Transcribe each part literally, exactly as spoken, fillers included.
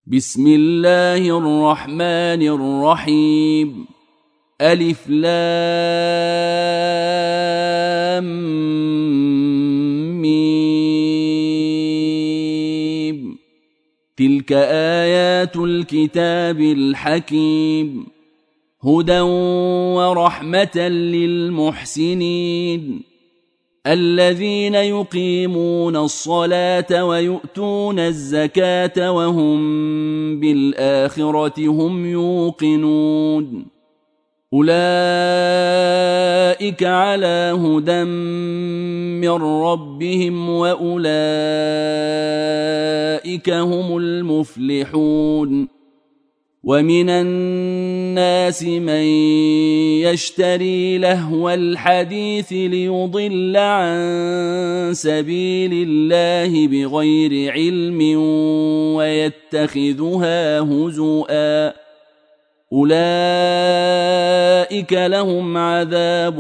بسم الله الرحمن الرحيم. ألف لام ميم. تلك آيات الكتاب الحكيم، هدى ورحمة للمحسنين الذين يقيمون الصلاة ويؤتون الزكاة وهم بالآخرة هم يوقنون. أولئك على هدى من ربهم وأولئك هم المفلحون. ومن الناس من يشتري لهو الحديث ليضل عن سبيل الله بغير علم ويتخذها هزؤا، أولئك لهم عذاب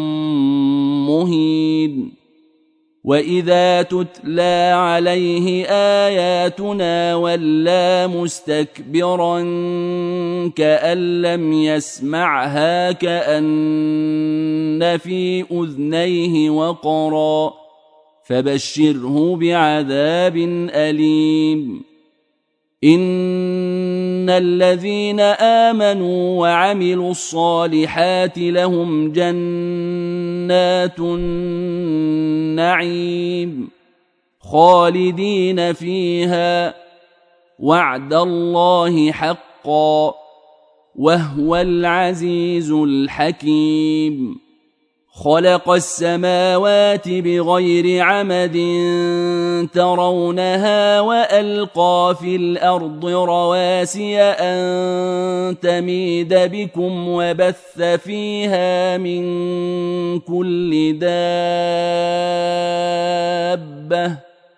مهين. وإذا تتلى عليه آياتنا ولى مستكبرا كأن لم يسمعها كأن في أذنيه وقرا، فبشره بعذاب أليم. إن الذين آمنوا وعملوا الصالحات لهم جنات النعيم خالدين فيها، وعد الله حقا، وهو العزيز الحكيم. خلق السماوات بغير عمد ترونها وألقى في الأرض رواسي أن تميد بكم وبث فيها من كل دابة،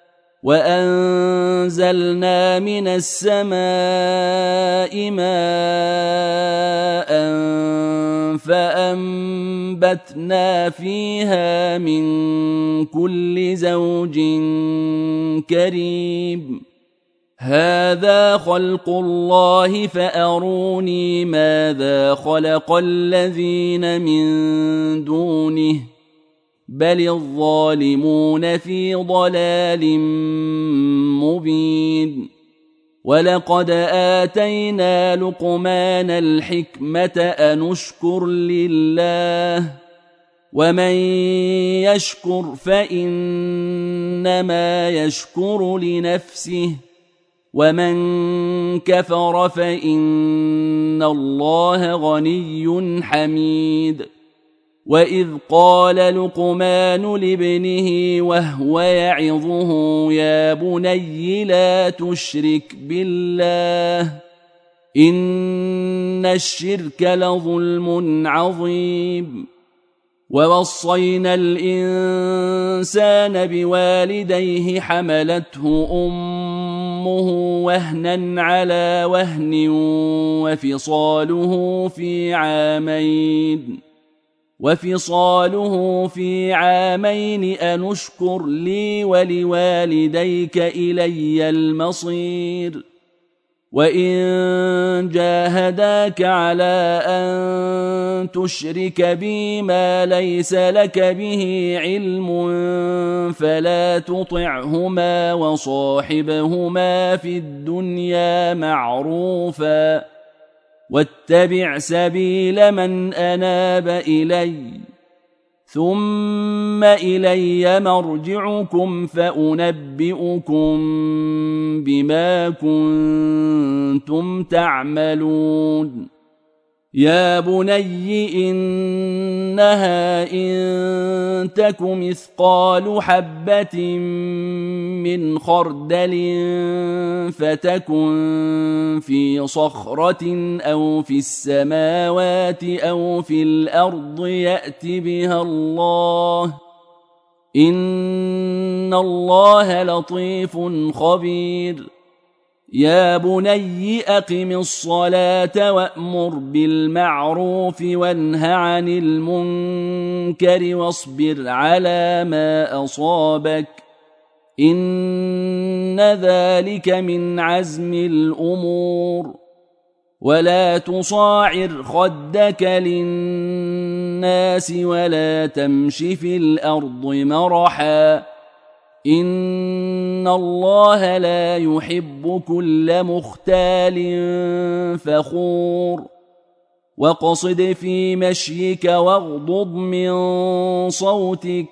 وأنزلنا من السماء ماء فأنبتنا فيها من كل زوج كريم. هذا خلق الله فأروني ماذا خلق الذين من دونه، بل الظالمون في ضلال مبين. ولقد آتينا لقمان الحكمة أن اشكر لله، ومن يشكر فإنما يشكر لنفسه، ومن كفر فإن الله غني حميد. وإذ قال لقمان لابنه وهو يعظه يا بني لا تشرك بالله إن الشرك لظلم عظيم. ووصينا الإنسان بوالديه حملته أمه وهنا على وهن وفصاله في عامين وفصاله في عامين أن اشكر لي ولوالديك إلي المصير. وإن جاهداك على أن تشرك بي ما ليس لك به علم فلا تطعهما وصاحبهما في الدنيا معروفا، واتبع سبيل من أناب إلي، ثم إلي مرجعكم فأنبئكم بما كنتم تعملون. يا بني إنها إن تك مثقال حبة من خردل فتكن في صخرة أو في السماوات أو في الأرض يأت بها الله، إن الله لطيف خبير. يا بني أقم الصلاة وأمر بالمعروف وانه عن المنكر واصبر على ما أصابك، إن ذلك من عزم الأمور. ولا تصاعر خدك للناس ولا تمش في الأرض مرحا إن الله لا يحب كل مختال فخور. واقصد في مشيك واغضض من صوتك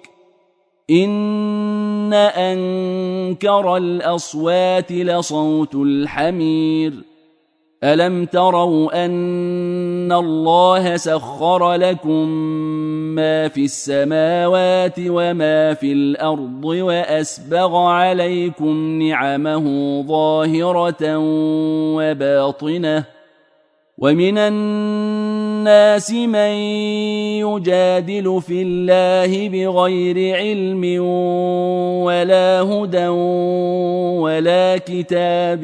إن أنكر الأصوات لصوت الحمير. ألم تروا أن الله سخر لكم ما في السماوات وما في الأرض وأسبغ عليكم نعمه ظاهرة وباطنة ومن الناس من يجادل في الله بغير علم ولا هدى ولا كتاب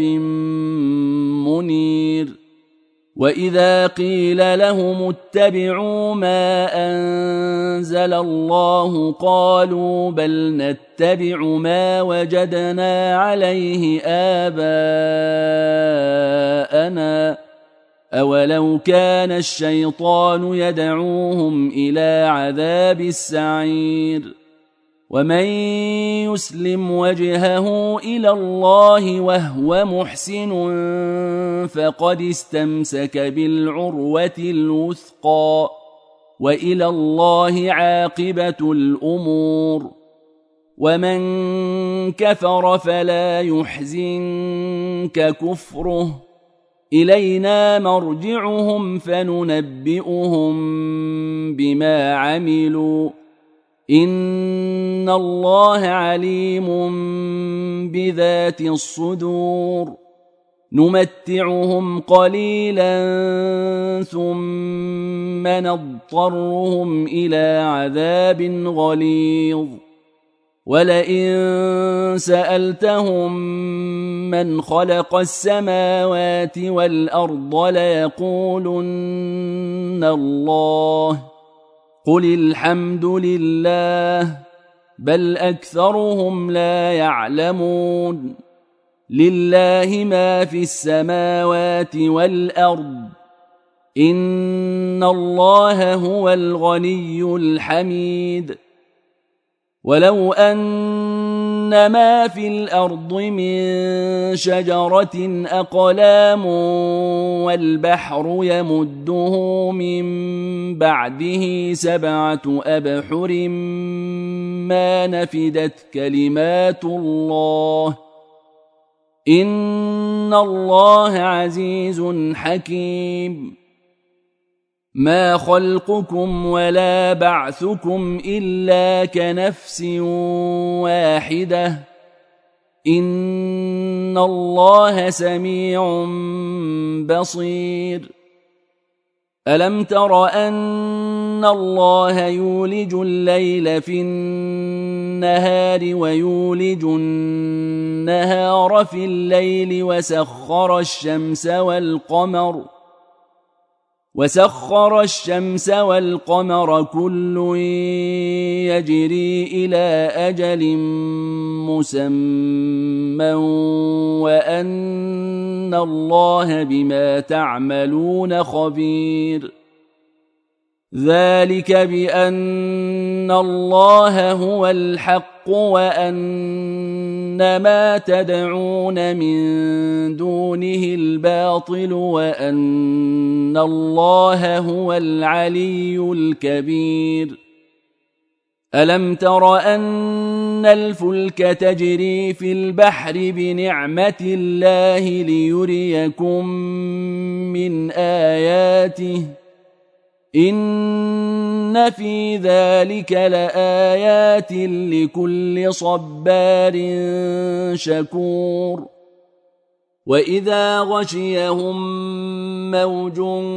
منير. وإذا قيل لهم اتبعوا ما أنزل الله قالوا بل نتبع ما وجدنا عليه آباءنا أولو كان الشيطان يدعوهم إلى عذاب السعير. ومن يسلم وجهه إلى الله وهو محسن فقد استمسك بالعروة الوثقى وإلى الله عاقبة الأمور. ومن كفر فلا يحزنك كفره إلينا مرجعهم فننبئهم بما عملوا إن الله عليم بذات الصدور. نمتعهم قليلا ثم نضطرهم إلى عذاب غليظ. ولئن سألتهم من خلق السماوات والأرض ليقولن الله قل الحمد لله بل أكثرهم لا يعلمون. لله ما في السماوات والأرض إن الله هو الغني الحميد. ولو أن ما في الأرض من شجرة أقلام والبحر يمده من بعده سبعة أبحر ما نفدت كلمات الله إن الله عزيز حكيم. ما خلقكم ولا بعثكم إلا كنفس واحدة إن الله سميع بصير. ألم تر أن الله يولج الليل في النهار ويولج النهار في الليل وسخر الشمس والقمر وسخر الشمس والقمر كل يجري إلى أجل مسمى وأن الله بما تعملون خبير. ذلك بأن الله هو الحق وأن ما تدعون من دونه الباطل وأن الله هو العلي الكبير. ألم تر أن الفلك تجري في البحر بنعمة الله ليريكم من آياته إن في ذلك لآيات لكل صبار شكور. وإذا غشيهم موج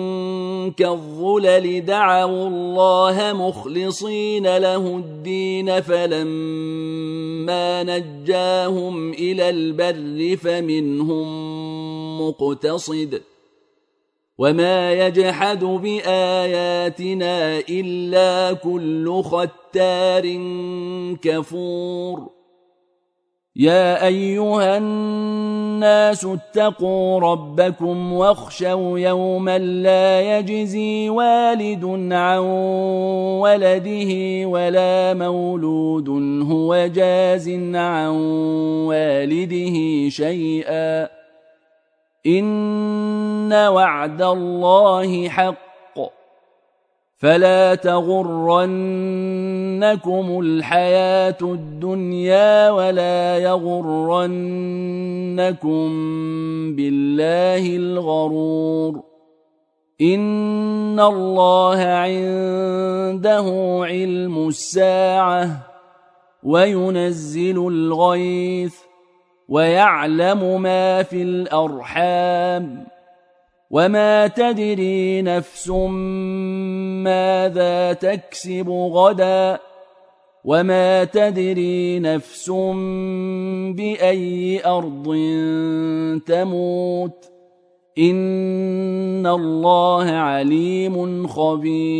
كالظلل دعوا الله مخلصين له الدين فلما نجاهم إلى البر فمنهم مقتصد وما يجحد بآياتنا إلا كل ختار كفور. يا أيها الناس اتقوا ربكم واخشوا يوما لا يجزي والد عن ولده ولا مولود هو جاز عن والده شيئا إن وعد الله حق فلا تغرنكم الحياة الدنيا ولا يغرنكم بالله الغرور إن الله عنده علم الساعة وينزل الغيث ويعلم ما في الأرحام وما تدري نفس ماذا تكسب غدا وما تدري نفس بأي أرض تموت إن الله عليم خبير